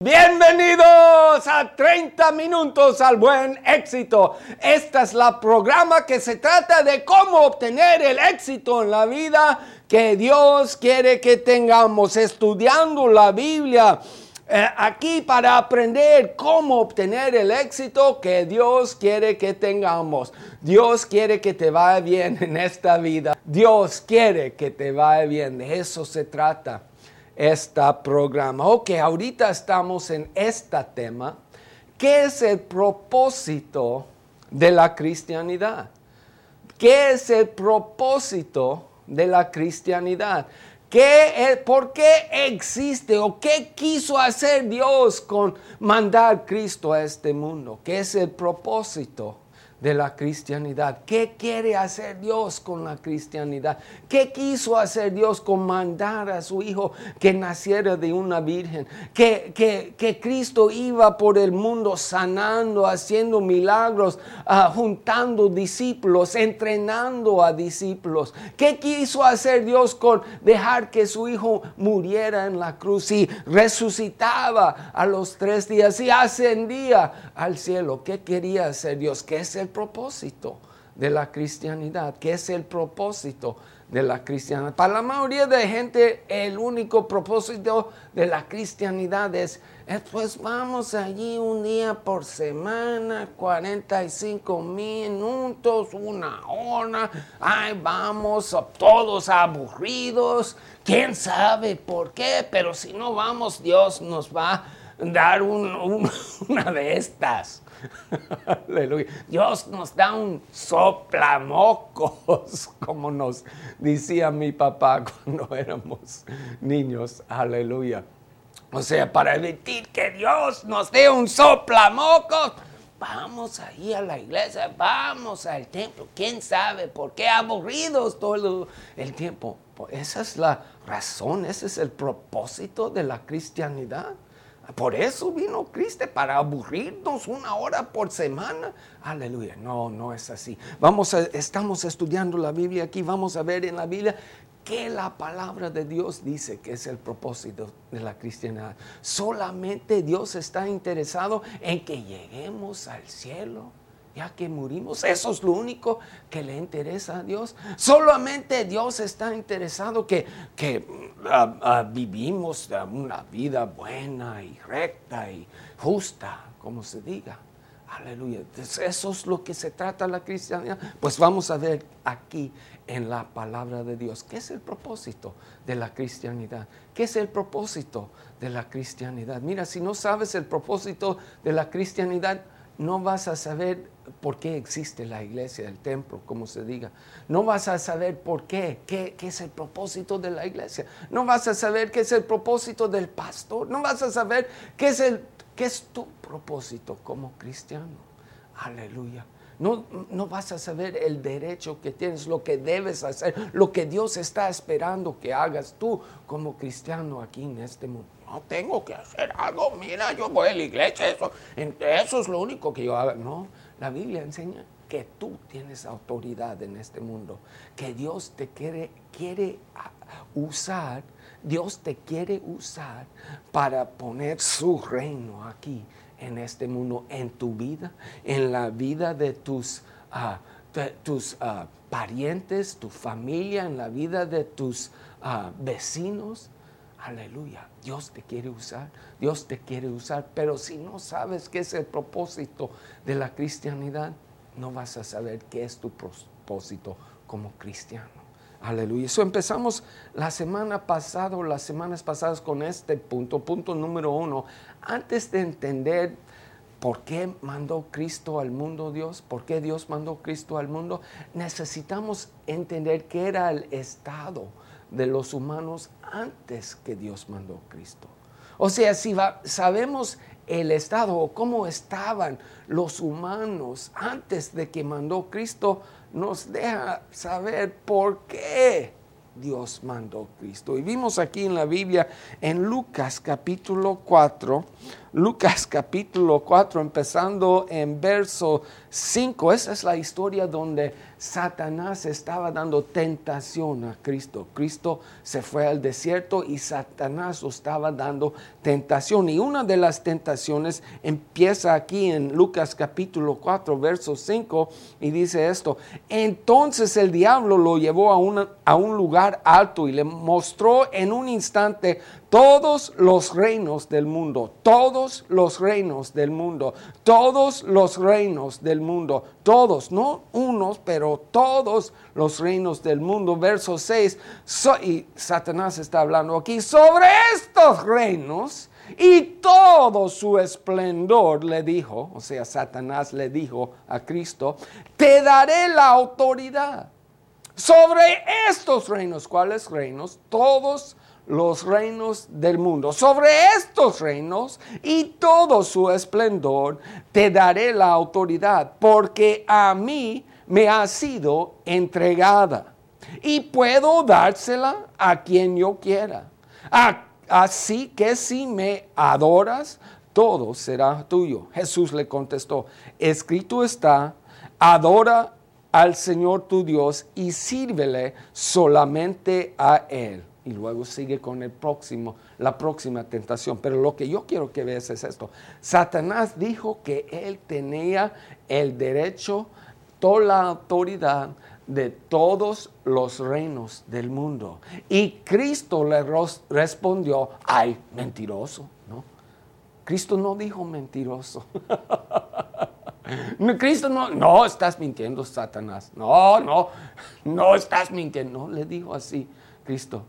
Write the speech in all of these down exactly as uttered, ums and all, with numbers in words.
Bienvenidos a treinta minutos al buen éxito. Esta es la programa que se trata de cómo obtener el éxito en la vida que Dios quiere que tengamos, estudiando la Biblia. Eh, aquí para aprender cómo obtener el éxito que Dios quiere que tengamos. Dios quiere que te vaya bien en esta vida. Dios quiere que te vaya bien. De eso se trata este programa. Ok, ahorita estamos en este tema. ¿Qué es el propósito de la cristianidad? ¿Qué es el propósito de la cristianidad? ¿Qué, ¿Por qué existe o qué quiso hacer Dios con mandar Cristo a este mundo? ¿Qué es el propósito de la cristianidad? ¿Qué quiere hacer Dios con la cristianidad? ¿Qué quiso hacer Dios con mandar a su Hijo que naciera de una virgen? Que, que, que Cristo iba por el mundo sanando, haciendo milagros, uh, juntando discípulos, entrenando a discípulos. ¿Qué quiso hacer Dios con dejar que su Hijo muriera en la cruz y resucitaba a los tres días y ascendía al cielo? ¿Qué quería hacer Dios? ¿Qué es el propósito de la cristianidad? ¿Qué es el propósito de la cristianidad? Para la mayoría de gente, el único propósito de la cristianidad es, es pues vamos allí un día por semana, cuarenta y cinco minutos, una hora, ay, vamos todos aburridos, quién sabe por qué, pero si no vamos, Dios nos va a dar un, un, una de estas. Aleluya. Dios nos da un soplamocos, como nos decía mi papá cuando éramos niños. Aleluya. O sea, para evitar que Dios nos dé un soplamocos, vamos ahí a la iglesia, vamos al templo. ¿Quién sabe por qué aburridos todo el tiempo? Esa es la razón, ese es el propósito de la cristianidad. Por eso vino Cristo, para aburrirnos una hora por semana. Aleluya. No, no es así. Vamos a, estamos estudiando la Biblia aquí. Vamos a ver en la Biblia que la palabra de Dios dice que es el propósito de la cristianidad. Solamente Dios está interesado en que lleguemos al cielo, ya que morimos. Eso es lo único que le interesa a Dios. Solamente Dios está interesado que, que uh, uh, vivimos una vida buena y recta y justa, como se diga. Aleluya. Entonces, eso es lo que se trata la cristianidad. Pues vamos a ver aquí en la palabra de Dios. ¿Qué es el propósito de la cristianidad? ¿Qué es el propósito de la cristianidad? Mira, si no sabes el propósito de la cristianidad, no vas a saber por qué existe la iglesia, el templo, como se diga. No vas a saber por qué, qué, qué es el propósito de la iglesia. No vas a saber qué es el propósito del pastor. No vas a saber qué es, el, qué es tu propósito como cristiano. Aleluya. No, no vas a saber el derecho que tienes, lo que debes hacer, lo que Dios está esperando que hagas tú como cristiano aquí en este mundo. No tengo que hacer algo, mira, yo voy a la iglesia, eso, eso es lo único que yo hago. No, la Biblia enseña que tú tienes autoridad en este mundo, que Dios te quiere, quiere usar, Dios te quiere usar para poner su reino aquí en este mundo, en tu vida, en la vida de tus, uh, de, tus uh, parientes, tu familia, en la vida de tus uh, vecinos. Aleluya, Dios te quiere usar, Dios te quiere usar, pero si no sabes qué es el propósito de la cristianidad, no vas a saber qué es tu propósito como cristiano. Aleluya. Eso empezamos la semana pasada o las semanas pasadas con este punto, punto número uno. Antes de entender por qué mandó Cristo al mundo Dios, por qué Dios mandó Cristo al mundo, necesitamos entender qué era el estado de los humanos antes que Dios mandó a Cristo. O sea, si va, sabemos el estado o cómo estaban los humanos antes de que mandó Cristo, nos deja saber por qué Dios mandó Cristo. Y vimos aquí en la Biblia, en Lucas capítulo cuatro, Lucas capítulo cuatro, empezando en verso cinco. Esa es la historia donde Satanás estaba dando tentación a Cristo. Cristo se fue al desierto y Satanás lo estaba dando tentación. Y una de las tentaciones empieza aquí en Lucas capítulo cuatro, verso cinco, y dice esto: entonces el diablo lo llevó a, una, a un lugar alto y le mostró en un instante todos los reinos del mundo, todos los reinos del mundo, todos los reinos del mundo, todos, no unos, pero todos los reinos del mundo. Verso seis, so, y Satanás está hablando aquí, sobre estos reinos y todo su esplendor le dijo, o sea, Satanás le dijo a Cristo, te daré la autoridad sobre estos reinos. ¿Cuáles reinos? Todos los reinos del mundo. Sobre estos reinos y todo su esplendor te daré la autoridad, porque a mí me ha sido entregada y puedo dársela a quien yo quiera. Así que si me adoras, todo será tuyo. Jesús le contestó, escrito está, adora al Señor tu Dios y sírvele solamente a Él. Y luego sigue con el próximo, la próxima tentación. Pero lo que yo quiero que veas es esto. Satanás dijo que él tenía el derecho, toda la autoridad de todos los reinos del mundo. Y Cristo le respondió, ay, mentiroso, ¿no? Cristo no dijo mentiroso. Cristo no, no estás mintiendo, Satanás. No, no, no estás mintiendo. No, le dijo así Cristo.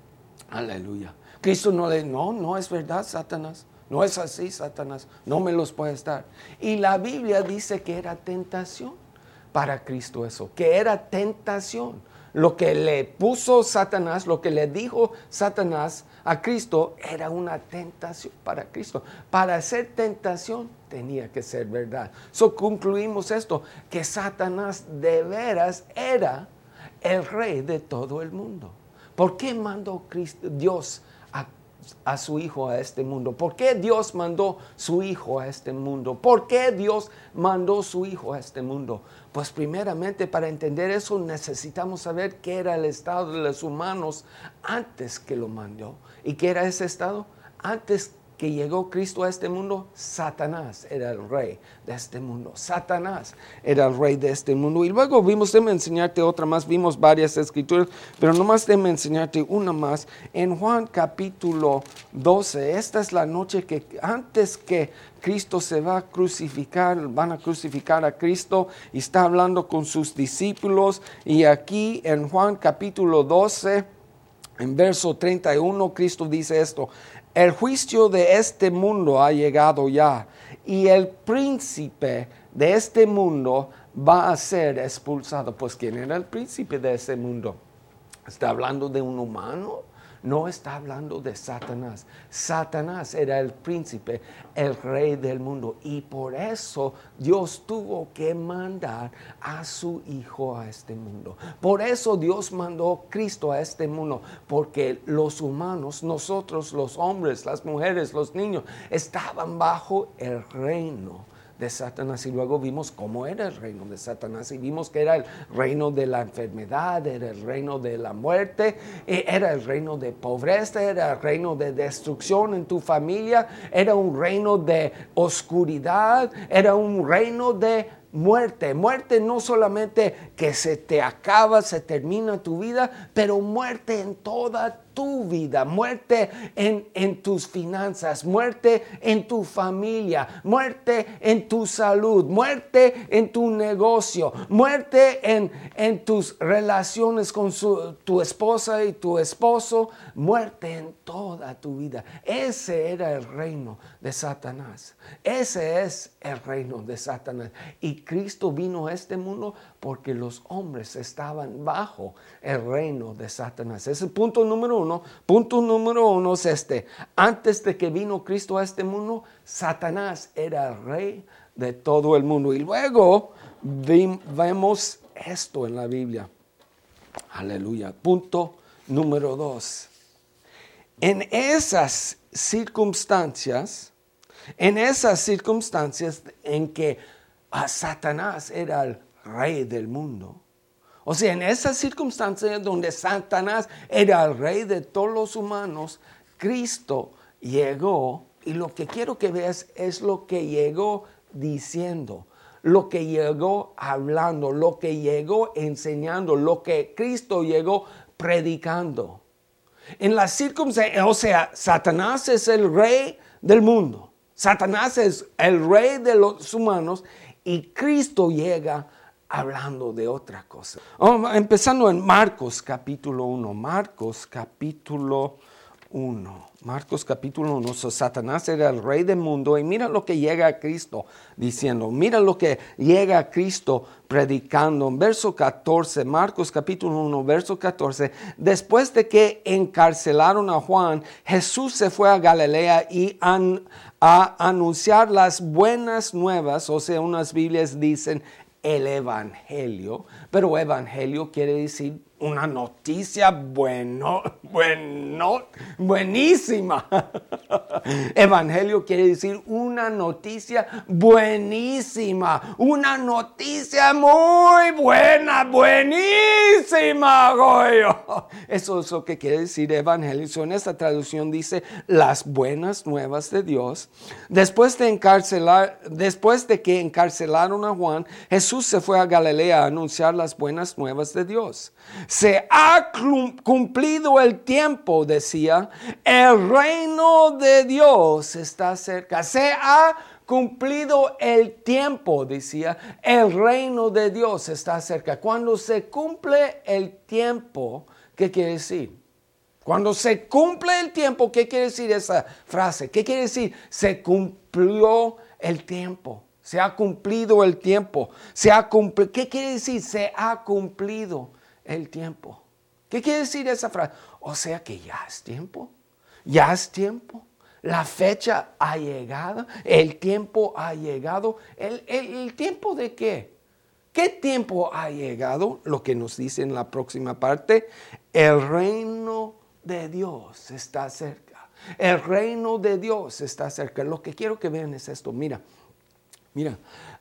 Aleluya. Cristo no le, no, no es verdad, Satanás. No es así, Satanás. No me los puedes dar. Y la Biblia dice que era tentación para Cristo eso, que era tentación. Lo que le puso Satanás, lo que le dijo Satanás a Cristo, era una tentación para Cristo. Para ser tentación tenía que ser verdad. So concluimos esto, que Satanás de veras era el rey de todo el mundo. ¿Por qué mandó Cristo, Dios a, a su Hijo a este mundo? ¿Por qué Dios mandó su Hijo a este mundo? ¿Por qué Dios mandó su Hijo a este mundo? Pues primeramente, para entender eso necesitamos saber qué era el estado de los humanos antes que lo mandó. ¿Y qué era ese estado? Antes que llegó Cristo a este mundo, Satanás era el rey de este mundo. Satanás era el rey de este mundo. Y luego vimos, déjame enseñarte otra más, vimos varias escrituras, pero nomás déjame enseñarte una más. En Juan capítulo doce, esta es la noche que antes que Cristo se va a crucificar, van a crucificar a Cristo y está hablando con sus discípulos. Y aquí en Juan capítulo doce, en verso treinta y uno, Cristo dice esto: el juicio de este mundo ha llegado ya, y el príncipe de este mundo va a ser expulsado. Pues, ¿quién era el príncipe de ese mundo? ¿Está hablando de un humano? No está hablando de Satanás. Satanás era el príncipe, el rey del mundo. Y por eso Dios tuvo que mandar a su Hijo a este mundo. Por eso Dios mandó a Cristo a este mundo. Porque los humanos, nosotros los hombres, las mujeres, los niños, estaban bajo el reino de Satanás. Y luego vimos cómo era el reino de Satanás y vimos que era el reino de la enfermedad, era el reino de la muerte, era el reino de pobreza, era el reino de destrucción en tu familia, era un reino de oscuridad, era un reino de muerte. Muerte no solamente que se te acaba, se termina tu vida, pero muerte en toda tu vida, muerte en, en tus finanzas, muerte en tu familia, muerte en tu salud, muerte en tu negocio, muerte en, en tus relaciones con su, tu esposa y tu esposo, muerte en toda tu vida. Ese era el reino de Satanás. Ese es el reino de Satanás. Y Cristo vino a este mundo porque los hombres estaban bajo el reino de Satanás. Ese es el punto número uno. Punto número uno es este. Antes de que vino Cristo a este mundo, Satanás era el rey de todo el mundo. Y luego vemos esto en la Biblia. Aleluya. Punto Número dos. En esas circunstancias, en esas circunstancias en que a Satanás era el rey del mundo, o sea, en esas circunstancias donde Satanás era el rey de todos los humanos, Cristo llegó, y lo que quiero que veas es lo que llegó diciendo, lo que llegó hablando, lo que llegó enseñando, lo que Cristo llegó predicando. En las circunstancias, o sea, Satanás es el rey del mundo. Satanás es el rey de los humanos y Cristo llega hablando de otra cosa. Oh, empezando en Marcos capítulo uno. Marcos capítulo uno. Marcos capítulo uno. So, Satanás era el rey del mundo y mira lo que llega a Cristo diciendo. Mira lo que llega a Cristo predicando. En verso catorce, Marcos capítulo uno, verso catorce. Después de que encarcelaron a Juan, Jesús se fue a Galilea y an, a anunciar las buenas nuevas. O sea, unas Biblias dicen el evangelio, pero evangelio quiere decir una noticia bueno, bueno, buenísima. Evangelio quiere decir una noticia buenísima, una noticia muy buena, buenísima, Goyo. Eso es lo que quiere decir evangelio. So, en esta traducción dice las buenas nuevas de Dios. Después de encarcelar, después de que encarcelaron a Juan, Jesús se fue a Galilea a anunciar las buenas nuevas de Dios. Se ha cumplido el tiempo, decía, el reino de Dios está cerca. Se ha cumplido el tiempo, decía, el reino de Dios está cerca. Cuando se cumple el tiempo, ¿qué quiere decir? Cuando se cumple el tiempo, ¿qué quiere decir esa frase? ¿Qué quiere decir? Se cumplió el tiempo. Se ha cumplido el tiempo. Se ha cumplido. ¿Qué quiere decir? Se ha cumplido el tiempo. ¿Qué quiere decir esa frase? O sea que ya es tiempo. Ya es tiempo. La fecha ha llegado. El tiempo ha llegado. ¿El, el, el tiempo de qué? ¿Qué tiempo ha llegado? Lo que nos dice en la próxima parte. El reino de Dios está cerca. El reino de Dios está cerca. Lo que quiero que vean es esto. Mira. Mira,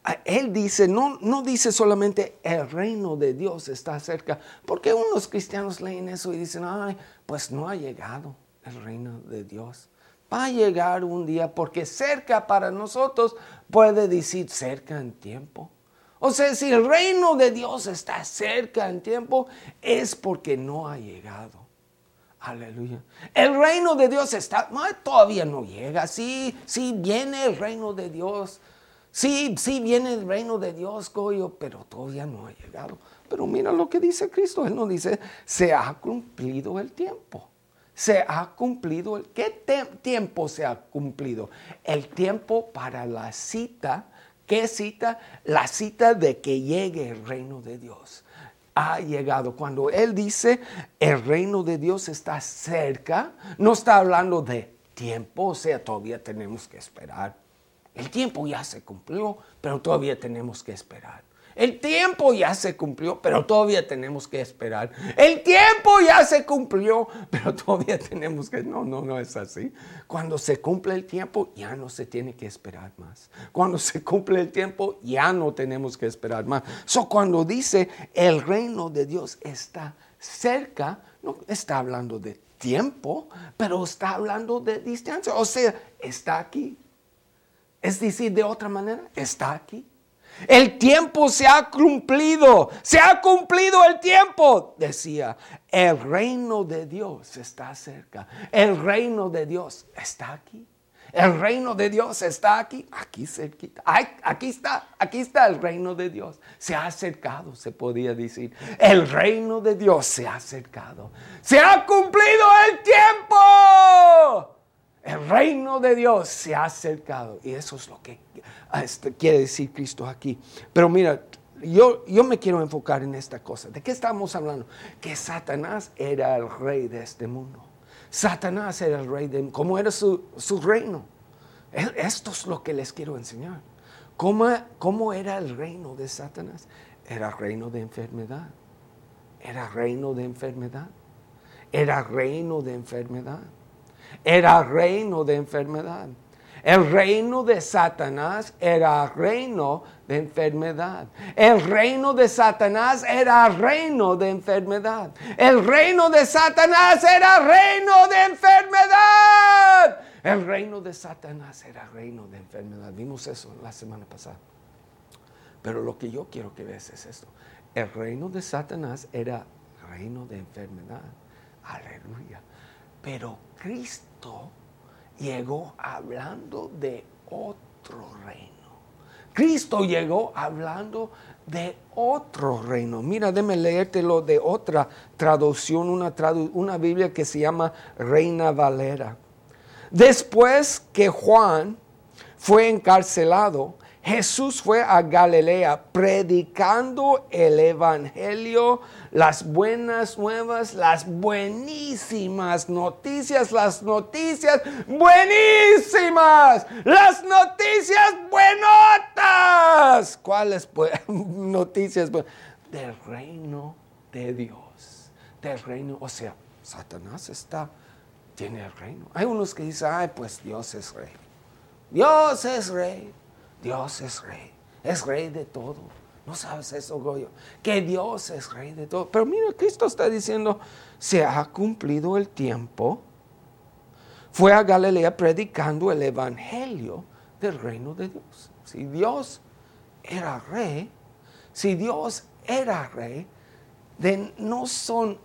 él dice, no, no dice solamente el reino de Dios está cerca, porque unos cristianos leen eso y dicen, ay, pues no ha llegado el reino de Dios. Va a llegar un día, porque cerca para nosotros puede decir cerca en tiempo. O sea, si el reino de Dios está cerca en tiempo, es porque no ha llegado. Aleluya. El reino de Dios está, no, todavía no llega. Sí, sí viene el reino de Dios. Sí, sí viene el reino de Dios, Goyo, pero todavía no ha llegado. Pero mira lo que dice Cristo. Él nos dice, se ha cumplido el tiempo. Se ha cumplido el... ¿Qué te- tiempo se ha cumplido? El tiempo para la cita. ¿Qué cita? La cita de que llegue el reino de Dios. Ha llegado. Cuando Él dice, el reino de Dios está cerca, no está hablando de tiempo, o sea, todavía tenemos que esperar. El tiempo ya se cumplió, pero todavía tenemos que esperar. El tiempo ya se cumplió, pero todavía tenemos que esperar. El tiempo ya se cumplió, pero todavía tenemos que... No, no, no es así. Cuando se cumple el tiempo, ya no se tiene que esperar más. Cuando se cumple el tiempo, ya no tenemos que esperar más. So, cuando dice el reino de Dios está cerca, no está hablando de tiempo, pero está hablando de distancia. O sea, está aquí. Es decir, de otra manera, está aquí. El tiempo se ha cumplido, se ha cumplido el tiempo, decía. El reino de Dios está cerca. El reino de Dios está aquí. El reino de Dios está aquí, aquí cerquita. Ay, aquí está, aquí está el reino de Dios. Se ha acercado, se podía decir. El reino de Dios se ha acercado. Se ha cumplido el tiempo. El reino de Dios se ha acercado. Y eso es lo que este, quiere decir Cristo aquí. Pero mira, yo, yo me quiero enfocar en esta cosa. ¿De qué estamos hablando? Que Satanás era el rey de este mundo. Satanás era el rey de... ¿Cómo era su, su reino? Esto es lo que les quiero enseñar. ¿Cómo, ¿Cómo era el reino de Satanás? Era reino de enfermedad. Era reino de enfermedad. era reino de enfermedad. Era reino de enfermedad. El reino de Satanás era reino de enfermedad. El reino de Satanás era reino de enfermedad. El reino de Satanás era reino de enfermedad. El reino de Satanás era reino de enfermedad. Vimos eso la semana pasada. Pero lo que yo quiero que veas es esto. El reino de Satanás era reino de enfermedad. Aleluya. Pero Cristo llegó hablando de otro reino. Cristo llegó hablando de otro reino. Mira, déjame leértelo de otra traducción, una, tradu- una Biblia que se llama Reina Valera. Después que Juan fue encarcelado, Jesús fue a Galilea predicando el evangelio, las buenas nuevas, las buenísimas noticias, las noticias buenísimas, las noticias buenotas. ¿Cuáles pues, noticias? Del reino de Dios, del reino, o sea, Satanás está, tiene el reino. Hay unos que dicen, ay, pues Dios es rey, Dios es rey. Dios es rey, es rey de todo. ¿No sabes eso, Goyo? Que Dios es rey de todo. Pero mira, Cristo está diciendo, se ha cumplido el tiempo. Fue a Galilea predicando el evangelio del reino de Dios. Si Dios era rey, si Dios era rey, de, no son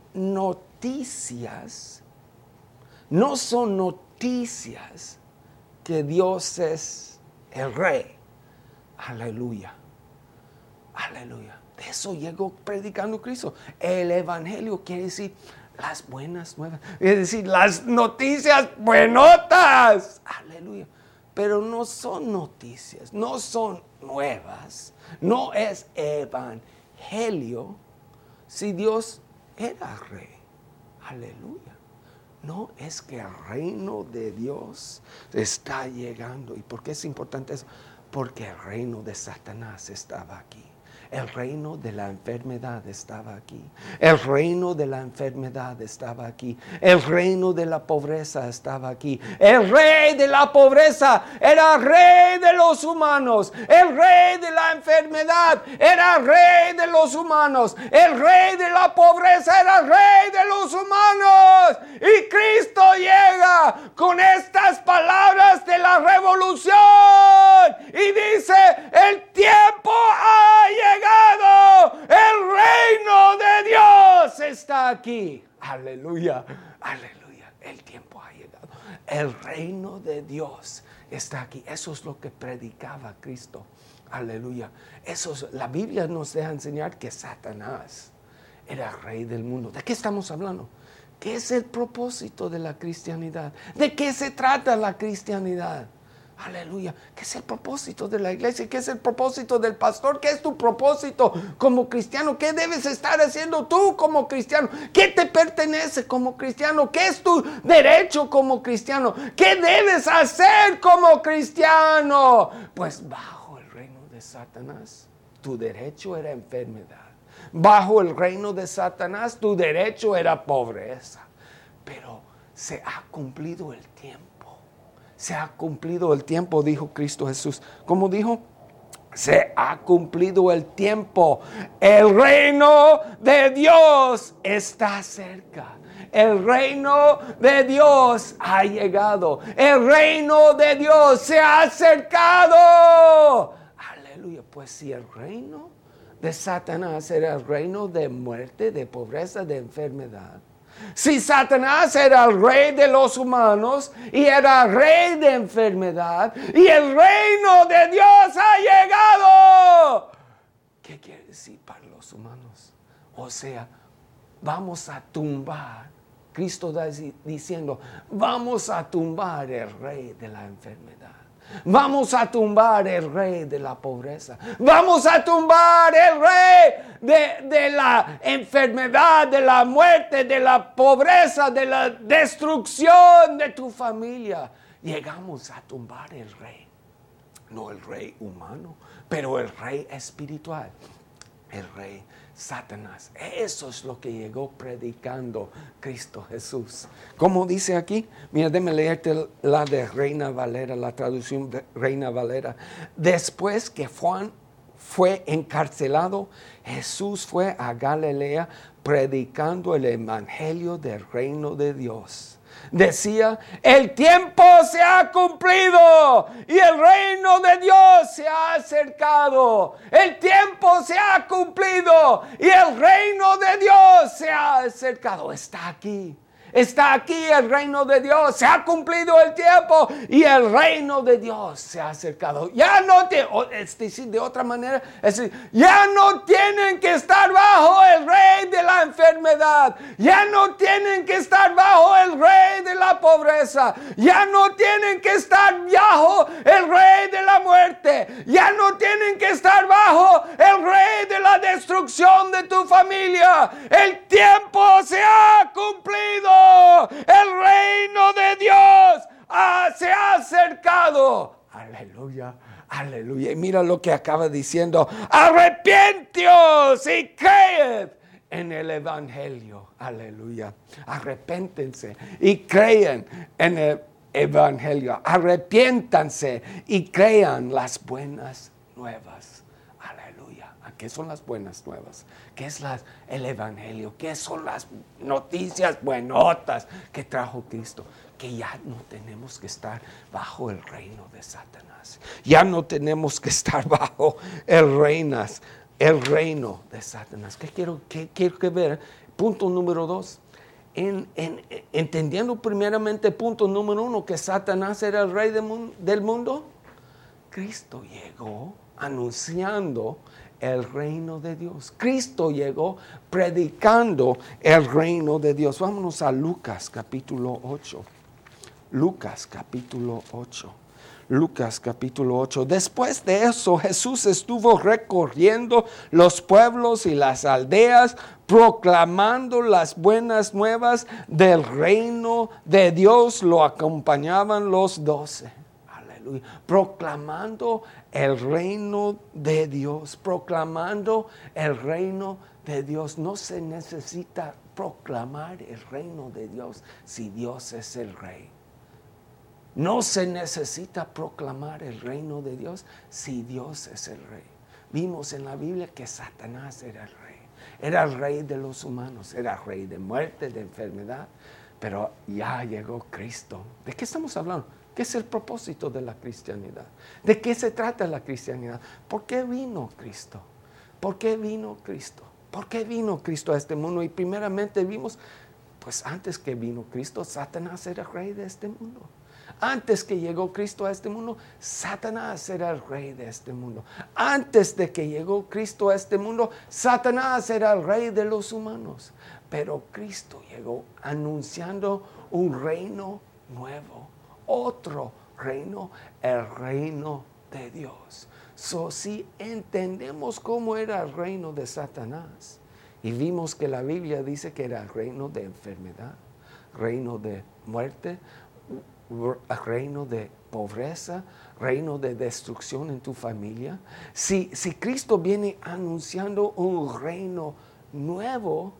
noticias, no son noticias que Dios es el rey. Aleluya, aleluya. De eso llegó predicando Cristo. El evangelio quiere decir las buenas nuevas. Es decir, las noticias buenotas. Aleluya. Pero no son noticias, no son nuevas. No es evangelio si Dios era rey. Aleluya. No es que el reino de Dios está llegando. ¿Y por qué es importante eso? Porque el reino de Satanás estaba aquí. El reino de la enfermedad estaba aquí. El reino de la enfermedad estaba aquí. El reino de la pobreza estaba aquí. El rey de la pobreza era rey de los humanos. El rey de la enfermedad era rey de los humanos. El rey de la pobreza era rey de los humanos. Y Cristo llega con estas palabras de la revolución y dice, el tiempo ha llegado. El reino de Dios está aquí. Aleluya, aleluya. El tiempo ha llegado. El reino de Dios está aquí. Eso es lo que predicaba Cristo. Aleluya. Eso es, la Biblia nos deja enseñar que Satanás era rey del mundo. ¿De qué estamos hablando? ¿Qué es el propósito de la cristianidad? ¿De qué se trata la cristianidad? Aleluya. ¿Qué es el propósito de la iglesia? ¿Qué es el propósito del pastor? ¿Qué es tu propósito como cristiano? ¿Qué debes estar haciendo tú como cristiano? ¿Qué te pertenece como cristiano? ¿Qué es tu derecho como cristiano? ¿Qué debes hacer como cristiano? Pues bajo el reino de Satanás, tu derecho era enfermedad. Bajo el reino de Satanás, tu derecho era pobreza. Pero se ha cumplido el tiempo. Se ha cumplido el tiempo, dijo Cristo Jesús. ¿Cómo dijo? Se ha cumplido el tiempo. El reino de Dios está cerca. El reino de Dios ha llegado. El reino de Dios se ha acercado. Aleluya. Pues si el reino de Satanás era el reino de muerte, de pobreza, de enfermedad. Si Satanás era el rey de los humanos y era rey de enfermedad y el reino de Dios ha llegado, ¿qué quiere decir para los humanos? O sea, vamos a tumbar. Cristo está diciendo, vamos a tumbar el rey de la enfermedad. Vamos a tumbar el rey de la pobreza. Vamos a tumbar el rey de, de la enfermedad, de la muerte, de la pobreza, de la destrucción de tu familia. Llegamos a tumbar el rey. No el rey humano, pero el rey espiritual. El rey Satanás. Eso es lo que llegó predicando Cristo Jesús. Como dice aquí, mira, déjame leerte la de Reina Valera, la traducción de Reina Valera. Después que Juan fue encarcelado, Jesús fue a Galilea predicando el evangelio del reino de Dios. Decía, el tiempo se ha cumplido y el reino de Dios se ha acercado. El tiempo se ha cumplido y el reino de Dios se ha acercado. Está aquí. Está aquí el reino de Dios. Se ha cumplido el tiempo y el reino de Dios se ha acercado. Ya no te, es decir, de otra manera, es decir, ya no tienen que estar bajo el rey de la enfermedad. Ya no tienen que estar bajo el rey de la pobreza. Ya no tienen que estar bajo el rey de la muerte. Ya no tienen que estar bajo el rey de la destrucción de tu familia. El tiempo se ha cumplido. El reino de Dios ah, se ha acercado. Aleluya, aleluya. Y mira lo que acaba diciendo. Arrepienteos y creed en el evangelio. Aleluya. Arrepéntense y crean en el evangelio. Arrepiéntanse y crean las buenas nuevas. Aleluya. ¿Qué son las buenas nuevas? ¿Qué es las, el evangelio? ¿Qué son las noticias buenotas que trajo Cristo? Que ya no tenemos que estar bajo el reino de Satanás. Ya no tenemos que estar bajo el, reinas, el reino de Satanás. ¿Qué quiero, qué, quiero que ver? Punto número dos. En, en, entendiendo primeramente, punto número uno, que Satanás era el rey de, del mundo. Cristo llegó anunciando el reino de Dios. Cristo llegó predicando el reino de Dios. Vámonos a Lucas capítulo ocho. Lucas capítulo ocho. Lucas capítulo ocho. Después de eso, Jesús estuvo recorriendo los pueblos y las aldeas, proclamando las buenas nuevas del reino de Dios. Lo acompañaban los doce. Aleluya. Proclamando el reino de Dios, proclamando el reino de Dios. No se necesita proclamar el reino de Dios si Dios es el rey. No se necesita proclamar el reino de Dios si Dios es el rey. Vimos en la Biblia que Satanás era el rey. Era el rey de los humanos, era el rey de muerte, de enfermedad. Pero ya llegó Cristo. ¿De qué estamos hablando? ¿Qué es el propósito de la cristianidad? ¿De qué se trata la cristianidad? ¿Por qué vino Cristo? ¿Por qué vino Cristo? ¿Por qué vino Cristo a este mundo? Y primeramente vimos, pues antes que vino Cristo, Satanás era el rey de este mundo. Antes que llegó Cristo a este mundo, Satanás era el rey de este mundo. Antes de que llegó Cristo a este mundo, Satanás era el rey de los humanos. Pero Cristo llegó anunciando un reino nuevo. Otro reino, el reino de Dios. So, si entendemos cómo era el reino de Satanás, y vimos que la Biblia dice que era el reino de enfermedad, reino de muerte, reino de pobreza, reino de destrucción en tu familia. Si, si Cristo viene anunciando un reino nuevo,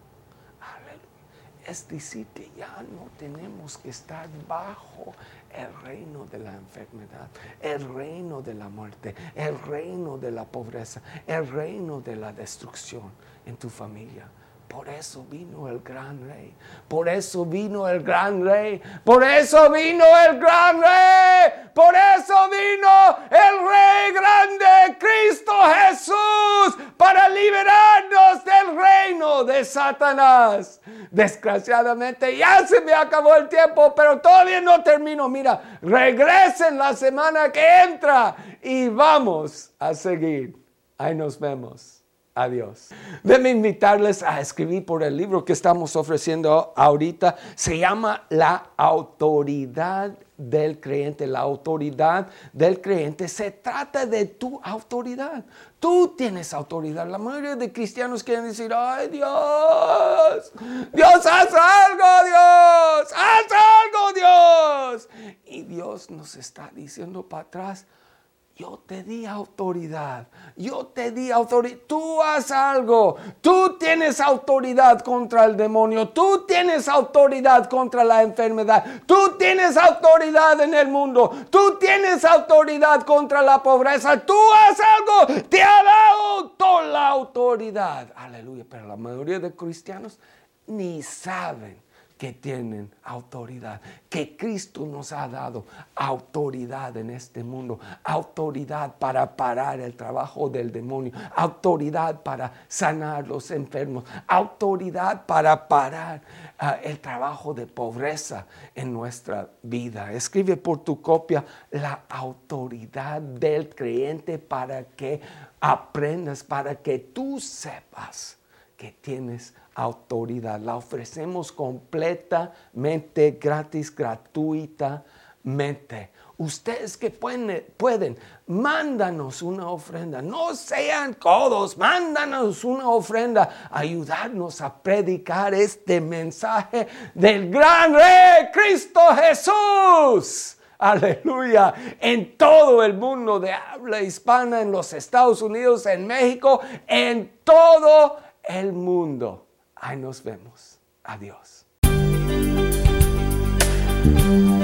es decir que ya no tenemos que estar bajo el reino de la enfermedad, el reino de la muerte, el reino de la pobreza, el reino de la destrucción en tu familia. Por eso vino el gran rey. Por eso vino el gran rey. Por eso vino el gran rey. Por eso vino el rey grande, Cristo Jesús, para liberarnos del reino de Satanás. Desgraciadamente ya se me acabó el tiempo, pero todavía no termino. Mira, regresen la semana que entra y vamos a seguir. Ahí nos vemos. Adiós. Déjenme invitarles a escribir por el libro que estamos ofreciendo ahorita. Se llama La Autoridad del Creyente. La autoridad del creyente. Se trata de tu autoridad. Tú tienes autoridad. La mayoría de cristianos quieren decir, ay Dios, Dios, haz algo, Dios, haz algo, Dios. Y Dios nos está diciendo para atrás, yo te di autoridad, yo te di autoridad, tú haz algo, tú tienes autoridad contra el demonio, tú tienes autoridad contra la enfermedad, tú tienes autoridad en el mundo, tú tienes autoridad contra la pobreza, tú haz algo, te ha dado toda la autoridad. Aleluya, pero la mayoría de cristianos ni saben que tienen autoridad, que Cristo nos ha dado autoridad en este mundo, autoridad para parar el trabajo del demonio, autoridad para sanar los enfermos, autoridad para parar uh, el trabajo de pobreza en nuestra vida. Escribe por tu copia la autoridad del creyente para que aprendas, para que tú sepas que tienes autoridad. La ofrecemos completamente gratis, gratuitamente. Ustedes que pueden, pueden, mándanos una ofrenda. No sean codos, mándanos una ofrenda. Ayudarnos a predicar este mensaje del gran Rey Cristo Jesús. Aleluya, en todo el mundo de habla hispana, en los Estados Unidos, en México, en todo el mundo. Ahí nos vemos. Adiós.